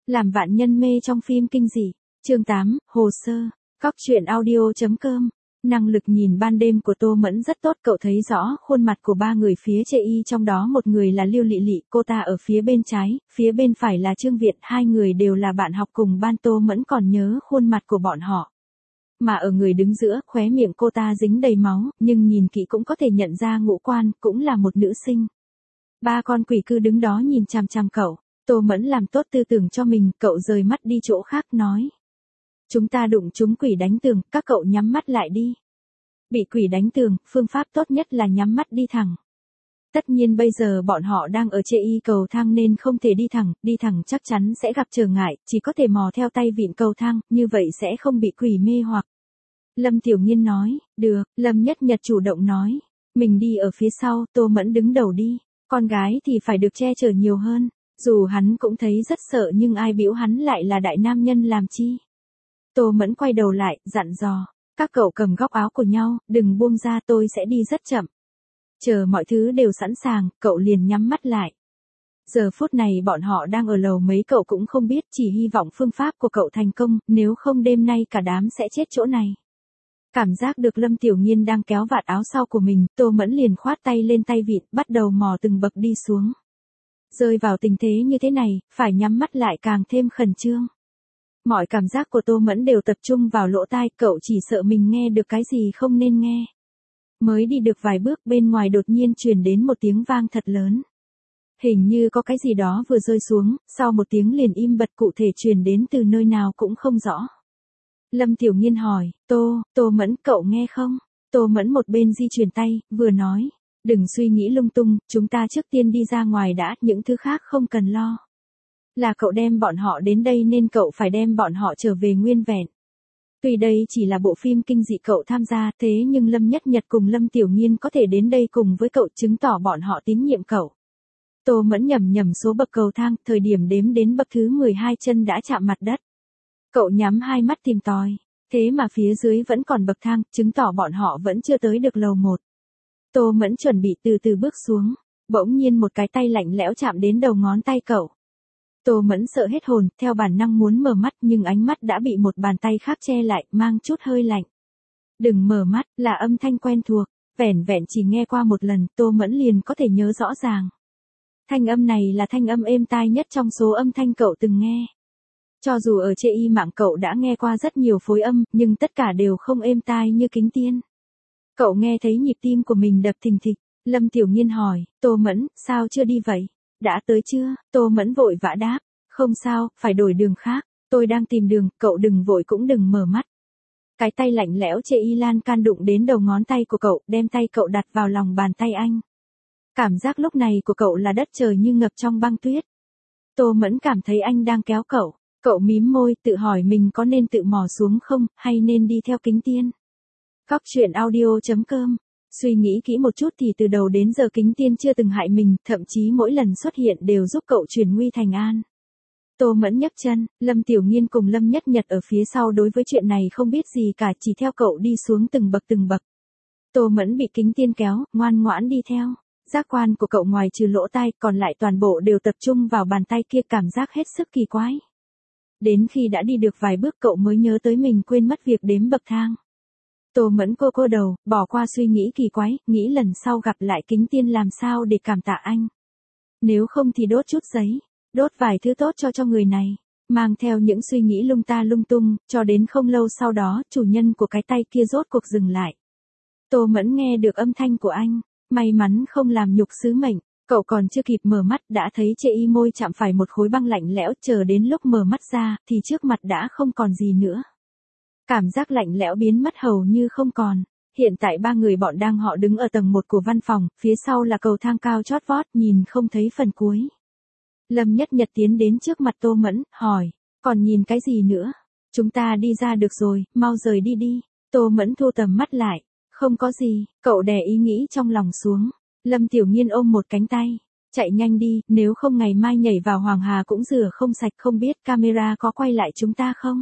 Làm vạn nhân mê trong phim kinh dị. Chương 8, hồ sơ. Cóc truyện audio.com. Năng lực nhìn ban đêm của Tô Mẫn rất tốt, cậu thấy rõ khuôn mặt của ba người phía chê y, trong đó một người là Lưu Lị Lị, cô ta ở phía bên trái, phía bên phải là Trương Việt, hai người đều là bạn học cùng ban. Tô Mẫn còn nhớ khuôn mặt của bọn họ. Mà ở người đứng giữa, khóe miệng cô ta dính đầy máu, nhưng nhìn kỹ cũng có thể nhận ra ngũ quan, cũng là một nữ sinh. Ba con quỷ cứ đứng đó nhìn chằm chằm cậu. Tô Mẫn làm tốt tư tưởng cho mình, cậu rời mắt đi chỗ khác nói. Chúng ta đụng trúng quỷ đánh tường, các cậu nhắm mắt lại đi. Bị quỷ đánh tường, phương pháp tốt nhất là nhắm mắt đi thẳng. Tất nhiên bây giờ bọn họ đang ở trên y cầu thang nên không thể đi thẳng chắc chắn sẽ gặp trở ngại, chỉ có thể mò theo tay vịn cầu thang, như vậy sẽ không bị quỷ mê hoặc. Lâm Tiểu Nhiên nói, được, Lâm Nhất Nhật chủ động nói. Mình đi ở phía sau, Tô Mẫn đứng đầu đi, con gái thì phải được che chở nhiều hơn. Dù hắn cũng thấy rất sợ nhưng ai biểu hắn lại là đại nam nhân làm chi. Tô Mẫn quay đầu lại, dặn dò. Các cậu cầm góc áo của nhau, đừng buông ra, tôi sẽ đi rất chậm. Chờ mọi thứ đều sẵn sàng, cậu liền nhắm mắt lại. Giờ phút này bọn họ đang ở lầu mấy cậu cũng không biết, chỉ hy vọng phương pháp của cậu thành công, nếu không đêm nay cả đám sẽ chết chỗ này. Cảm giác được Lâm Tiểu Nhiên đang kéo vạt áo sau của mình, Tô Mẫn liền khoát tay lên tay vịn, bắt đầu mò từng bậc đi xuống. Rơi vào tình thế như thế này, phải nhắm mắt lại càng thêm khẩn trương. Mọi cảm giác của Tô Mẫn đều tập trung vào lỗ tai, cậu chỉ sợ mình nghe được cái gì không nên nghe. Mới đi được vài bước bên ngoài đột nhiên truyền đến một tiếng vang thật lớn. Hình như có cái gì đó vừa rơi xuống, sau một tiếng liền im bặt, cụ thể truyền đến từ nơi nào cũng không rõ. Lâm Tiểu Nhiên hỏi, Tô Mẫn cậu nghe không? Tô Mẫn một bên di chuyển tay, vừa nói, đừng suy nghĩ lung tung, chúng ta trước tiên đi ra ngoài đã, những thứ khác không cần lo. Là cậu đem bọn họ đến đây nên cậu phải đem bọn họ trở về nguyên vẹn. Tuy đây chỉ là bộ phim kinh dị cậu tham gia, thế nhưng Lâm Nhất Nhật cùng Lâm Tiểu Nhiên có thể đến đây cùng với cậu chứng tỏ bọn họ tín nhiệm cậu. Tô Mẫn nhầm số bậc cầu thang, thời điểm đếm đến bậc thứ 12 chân đã chạm mặt đất. Cậu nhắm hai mắt tìm tòi, thế mà phía dưới vẫn còn bậc thang, chứng tỏ bọn họ vẫn chưa tới được lầu 1. Tô Mẫn chuẩn bị từ từ bước xuống, bỗng nhiên một cái tay lạnh lẽo chạm đến đầu ngón tay cậu. Tô Mẫn sợ hết hồn, theo bản năng muốn mở mắt nhưng ánh mắt đã bị một bàn tay khác che lại, mang chút hơi lạnh. Đừng mở mắt, là âm thanh quen thuộc, vẻn vẹn chỉ nghe qua một lần, Tô Mẫn liền có thể nhớ rõ ràng. Thanh âm này là thanh âm êm tai nhất trong số âm thanh cậu từng nghe. Cho dù ở trên y mạng cậu đã nghe qua rất nhiều phối âm, nhưng tất cả đều không êm tai như Kính Tiên. Cậu nghe thấy nhịp tim của mình đập thình thịch. Lâm Tiểu Nhiên hỏi, Tô Mẫn, sao chưa đi vậy? Đã tới chưa? Tô Mẫn vội vã đáp, không sao, phải đổi đường khác, tôi đang tìm đường, cậu đừng vội cũng đừng mở mắt. Cái tay lạnh lẽo chê y lan can đụng đến đầu ngón tay của cậu, đem tay cậu đặt vào lòng bàn tay anh. Cảm giác lúc này của cậu là đất trời như ngập trong băng tuyết. Tô Mẫn cảm thấy anh đang kéo cậu mím môi, tự hỏi mình có nên tự mò xuống không, hay nên đi theo Kính Tiên. Cóc truyện audio.com. Suy nghĩ kỹ một chút thì từ đầu đến giờ Kính Tiên chưa từng hại mình, thậm chí mỗi lần xuất hiện đều giúp cậu chuyển nguy thành an. Tô Mẫn nhấc chân, Lâm Tiểu Nhiên cùng Lâm Nhất Nhật ở phía sau đối với chuyện này không biết gì cả, chỉ theo cậu đi xuống từng bậc. Tô Mẫn bị Kính Tiên kéo, ngoan ngoãn đi theo. Giác quan của cậu ngoài trừ lỗ tai, còn lại toàn bộ đều tập trung vào bàn tay kia, cảm giác hết sức kỳ quái. Đến khi đã đi được vài bước cậu mới nhớ tới mình quên mất việc đếm bậc thang. Tô Mẫn cô đầu, bỏ qua suy nghĩ kỳ quái, nghĩ lần sau gặp lại Kính Tiên làm sao để cảm tạ anh. Nếu không thì đốt chút giấy, đốt vài thứ tốt cho người này. Mang theo những suy nghĩ lung ta lung tung, cho đến không lâu sau đó, chủ nhân của cái tay kia rốt cuộc dừng lại. Tô Mẫn nghe được âm thanh của anh, may mắn không làm nhục sứ mệnh. Cậu còn chưa kịp mở mắt đã thấy chê y môi chạm phải một khối băng lạnh lẽo, chờ đến lúc mở mắt ra, thì trước mặt đã không còn gì nữa. Cảm giác lạnh lẽo biến mất hầu như không còn. Hiện tại ba người bọn họ đứng ở tầng 1 của văn phòng, phía sau là cầu thang cao chót vót, nhìn không thấy phần cuối. Lâm Nhất Nhật tiến đến trước mặt Tô Mẫn, hỏi, còn nhìn cái gì nữa? Chúng ta đi ra được rồi, mau rời đi. Tô Mẫn thu tầm mắt lại, không có gì, cậu đè ý nghĩ trong lòng xuống. Lâm Tiểu Nhiên ôm một cánh tay, chạy nhanh đi, nếu không ngày mai nhảy vào Hoàng Hà cũng rửa không sạch, không biết camera có quay lại chúng ta không?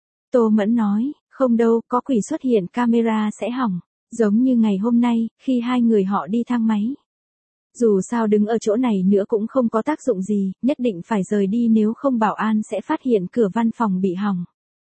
Tô Mẫn nói, không đâu, có quỷ xuất hiện camera sẽ hỏng, giống như ngày hôm nay, khi hai người họ đi thang máy. Dù sao đứng ở chỗ này nữa cũng không có tác dụng gì, nhất định phải rời đi nếu không bảo an sẽ phát hiện cửa văn phòng bị hỏng.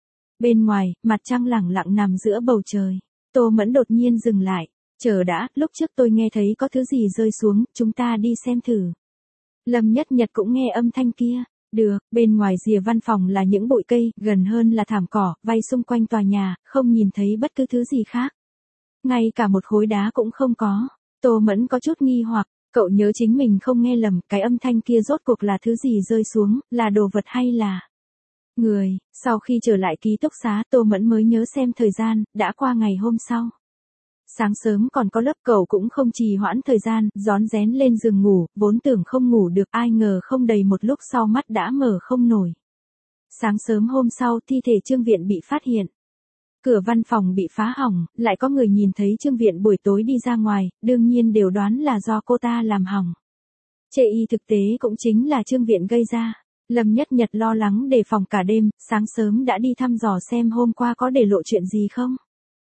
Bên ngoài, mặt trăng lẳng lặng nằm giữa bầu trời. Tô Mẫn đột nhiên dừng lại. Chờ đã, lúc trước tôi nghe thấy có thứ gì rơi xuống, chúng ta đi xem thử. Lâm Nhất Nhật cũng nghe âm thanh kia. Được, bên ngoài rìa văn phòng là những bụi cây, gần hơn là thảm cỏ, vây xung quanh tòa nhà, không nhìn thấy bất cứ thứ gì khác. Ngay cả một khối đá cũng không có. Tô Mẫn có chút nghi hoặc, cậu nhớ chính mình không nghe lầm, cái âm thanh kia rốt cuộc là thứ gì rơi xuống, là đồ vật hay là người. Sau khi trở lại ký túc xá, Tô Mẫn mới nhớ xem thời gian, đã qua ngày hôm sau. Sáng sớm còn có lớp, cậu cũng không trì hoãn thời gian, rón rén lên giường ngủ, vốn tưởng không ngủ được, ai ngờ không đầy một lúc sau mắt đã mở không nổi. Sáng sớm hôm sau, thi thể Trương Viện bị phát hiện. Cửa văn phòng bị phá hỏng, lại có người nhìn thấy Trương Viện buổi tối đi ra ngoài, đương nhiên đều đoán là do cô ta làm hỏng. Chê y thực tế cũng chính là Trương Viện gây ra. Lâm Nhất Nhật lo lắng đề phòng cả đêm, sáng sớm đã đi thăm dò xem hôm qua có để lộ chuyện gì không.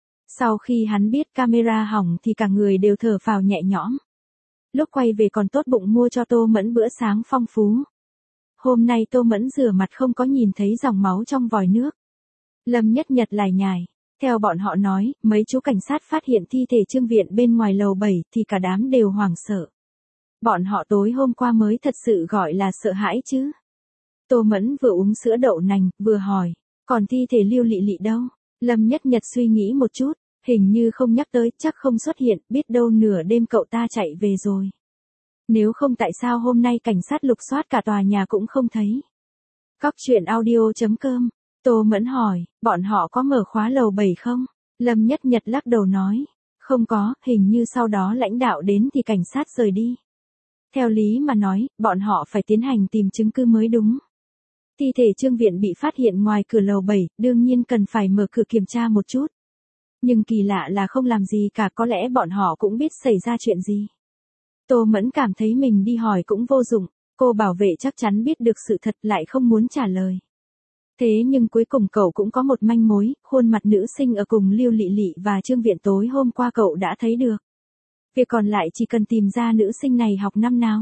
Sau khi hắn biết camera hỏng thì cả người đều thở phào nhẹ nhõm. Lúc quay về còn tốt bụng mua cho Tô Mẫn bữa sáng phong phú. Hôm nay Tô Mẫn rửa mặt không có nhìn thấy dòng máu trong vòi nước. Lâm Nhất Nhật lải nhải. Theo bọn họ nói, mấy chú cảnh sát phát hiện thi thể Trương Viện bên ngoài lầu 7 thì cả đám đều hoảng sợ. Bọn họ tối hôm qua mới thật sự gọi là sợ hãi chứ. Tô Mẫn vừa uống sữa đậu nành, vừa hỏi, còn thi thể Lưu Lị Lị đâu? Lâm Nhất Nhật suy nghĩ một chút, hình như không nhắc tới, chắc không xuất hiện, biết đâu nửa đêm cậu ta chạy về rồi. Nếu không tại sao hôm nay cảnh sát lục soát cả tòa nhà cũng không thấy. Cóc truyện audio.com. Tô Mẫn hỏi, bọn họ có mở khóa lầu 7 không? Lâm Nhất Nhật lắc đầu nói, không có, hình như sau đó lãnh đạo đến thì cảnh sát rời đi. Theo lý mà nói, bọn họ phải tiến hành tìm chứng cứ mới đúng. Thi thể Trương Viện bị phát hiện ngoài cửa lầu 7, đương nhiên cần phải mở cửa kiểm tra một chút. Nhưng kỳ lạ là không làm gì cả, có lẽ bọn họ cũng biết xảy ra chuyện gì. Tô Mẫn cảm thấy mình đi hỏi cũng vô dụng, cô bảo vệ chắc chắn biết được sự thật lại không muốn trả lời. Thế nhưng cuối cùng cậu cũng có một manh mối, khuôn mặt nữ sinh ở cùng Lưu Lị Lị và Trương Viện tối hôm qua cậu đã thấy được. Việc còn lại chỉ cần tìm ra nữ sinh này học năm nào.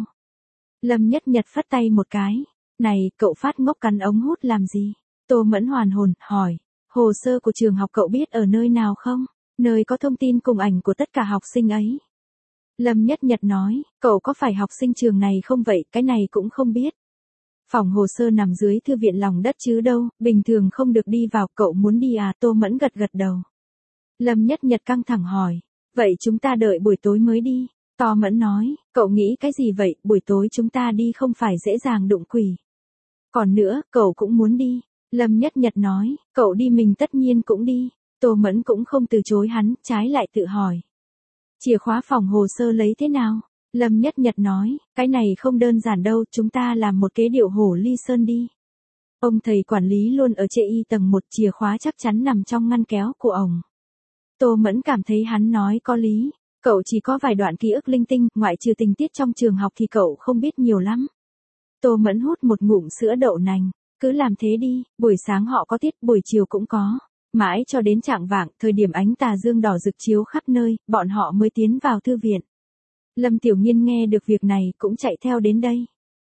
Lâm Nhất Nhật phất tay một cái. Này, cậu phát ngốc cắn ống hút làm gì? Tô Mẫn hoàn hồn, hỏi. Hồ sơ của trường học cậu biết ở nơi nào không? Nơi có thông tin cùng ảnh của tất cả học sinh ấy. Lâm Nhất Nhật nói, cậu có phải học sinh trường này không vậy, cái này cũng không biết. Phòng hồ sơ nằm dưới thư viện lòng đất chứ đâu, bình thường không được đi vào, cậu muốn đi à? Tô Mẫn gật gật đầu. Lâm Nhất Nhật căng thẳng hỏi, vậy chúng ta đợi buổi tối mới đi. Tô Mẫn nói, cậu nghĩ cái gì vậy, buổi tối chúng ta đi không phải dễ dàng đụng quỷ. Còn nữa, cậu cũng muốn đi. Lâm Nhất Nhật nói, cậu đi mình tất nhiên cũng đi. Tô Mẫn cũng không từ chối hắn, trái lại tự hỏi. Chìa khóa phòng hồ sơ lấy thế nào? Lâm Nhất Nhật nói, cái này không đơn giản đâu, chúng ta làm một kế điệu hổ ly sơn đi. Ông thầy quản lý luôn ở chê y tầng 1, chìa khóa chắc chắn nằm trong ngăn kéo của ông. Tô Mẫn cảm thấy hắn nói có lý, cậu chỉ có vài đoạn ký ức linh tinh, ngoại trừ tình tiết trong trường học thì cậu không biết nhiều lắm. Tô Mẫn hút một ngụm sữa đậu nành, cứ làm thế đi, buổi sáng họ có tiết, buổi chiều cũng có. Mãi cho đến chạng vạng, thời điểm ánh tà dương đỏ rực chiếu khắp nơi, bọn họ mới tiến vào thư viện. Lâm Tiểu Nghiên nghe được việc này cũng chạy theo đến đây.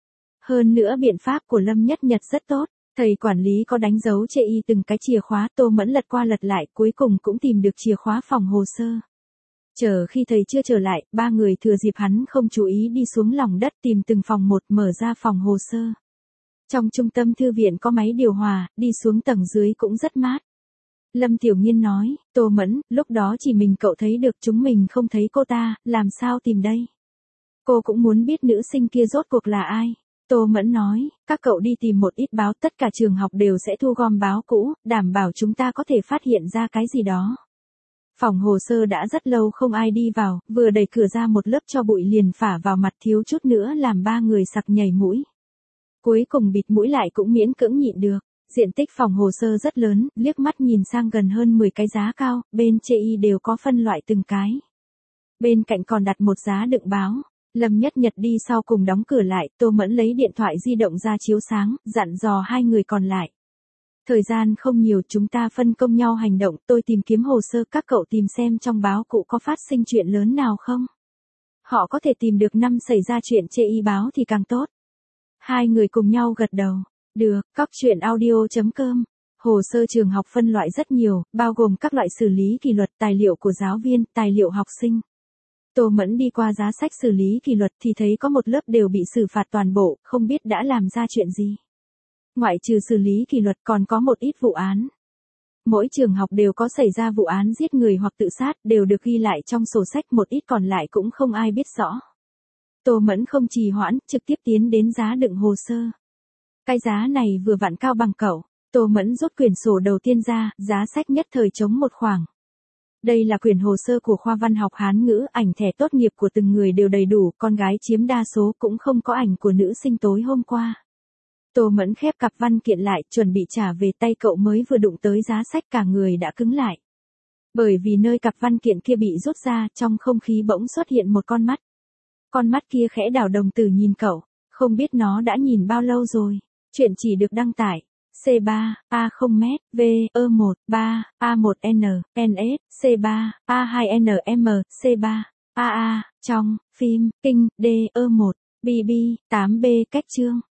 Hơn nữa biện pháp của Lâm Nhất Nhật rất tốt, thầy quản lý có đánh dấu chê y từng cái chìa khóa, Tô Mẫn lật qua lật lại cuối cùng cũng tìm được chìa khóa phòng hồ sơ. Chờ khi thầy chưa trở lại, ba người thừa dịp hắn không chú ý đi xuống lòng đất tìm từng phòng một, mở ra phòng hồ sơ. Trong trung tâm thư viện có máy điều hòa, đi xuống tầng dưới cũng rất mát. Lâm Tiểu Nghiên nói, Tô Mẫn, lúc đó chỉ mình cậu thấy được, chúng mình không thấy cô ta, làm sao tìm đây? Cô cũng muốn biết nữ sinh kia rốt cuộc là ai. Tô Mẫn nói, các cậu đi tìm một ít báo, tất cả trường học đều sẽ thu gom báo cũ, đảm bảo chúng ta có thể phát hiện ra cái gì đó. Phòng hồ sơ đã rất lâu không ai đi vào, vừa đẩy cửa ra một lớp tro bụi liền phả vào mặt, thiếu chút nữa làm ba người sặc nhảy mũi. Cuối cùng bịt mũi lại cũng miễn cưỡng nhịn được. Diện tích phòng hồ sơ rất lớn, liếc mắt nhìn sang gần hơn 10 cái giá cao, bên chê y đều có phân loại từng cái. Bên cạnh còn đặt một giá đựng báo. Lâm Nhất Nhật đi sau cùng đóng cửa lại, Tô Mẫn lấy điện thoại di động ra chiếu sáng, dặn dò hai người còn lại. Thời gian không nhiều, chúng ta phân công nhau hành động, tôi tìm kiếm hồ sơ, các cậu tìm xem trong báo cũ có phát sinh chuyện lớn nào không. Họ có thể tìm được năm xảy ra chuyện chê y báo thì càng tốt. Hai người cùng nhau gật đầu. Được, cóc truyện audio.com. Hồ sơ trường học phân loại rất nhiều, bao gồm các loại xử lý kỷ luật, tài liệu của giáo viên, tài liệu học sinh. Tô Mẫn đi qua giá sách xử lý kỷ luật thì thấy có một lớp đều bị xử phạt toàn bộ, không biết đã làm ra chuyện gì. Ngoại trừ xử lý kỷ luật còn có một ít vụ án. Mỗi trường học đều có xảy ra vụ án giết người hoặc tự sát, đều được ghi lại trong sổ sách, một ít còn lại cũng không ai biết rõ. Tô Mẫn không trì hoãn, trực tiếp tiến đến giá đựng hồ sơ. Cái giá này vừa vặn cao bằng cậu. Tô Mẫn rút quyển sổ đầu tiên ra, giá sách nhất thời trống một khoảng. Đây là quyển hồ sơ của khoa văn học Hán ngữ, ảnh thẻ tốt nghiệp của từng người đều đầy đủ, con gái chiếm đa số, cũng không có ảnh của nữ sinh tối hôm qua. Tô Mẫn khép cặp văn kiện lại, chuẩn bị trả về tay cậu mới vừa đụng tới giá sách cả người đã cứng lại. Bởi vì nơi cặp văn kiện kia bị rút ra, trong không khí bỗng xuất hiện một con mắt. Con mắt kia khẽ đảo đồng tử nhìn cậu, không biết nó đã nhìn bao lâu rồi. Chuyện chỉ được đăng tải C3, A0M, V, E1, 3, A1N, NS, C3, A2NM, C3, AA, trong, phim, kinh, D, E1, BB, 8B, cách chương.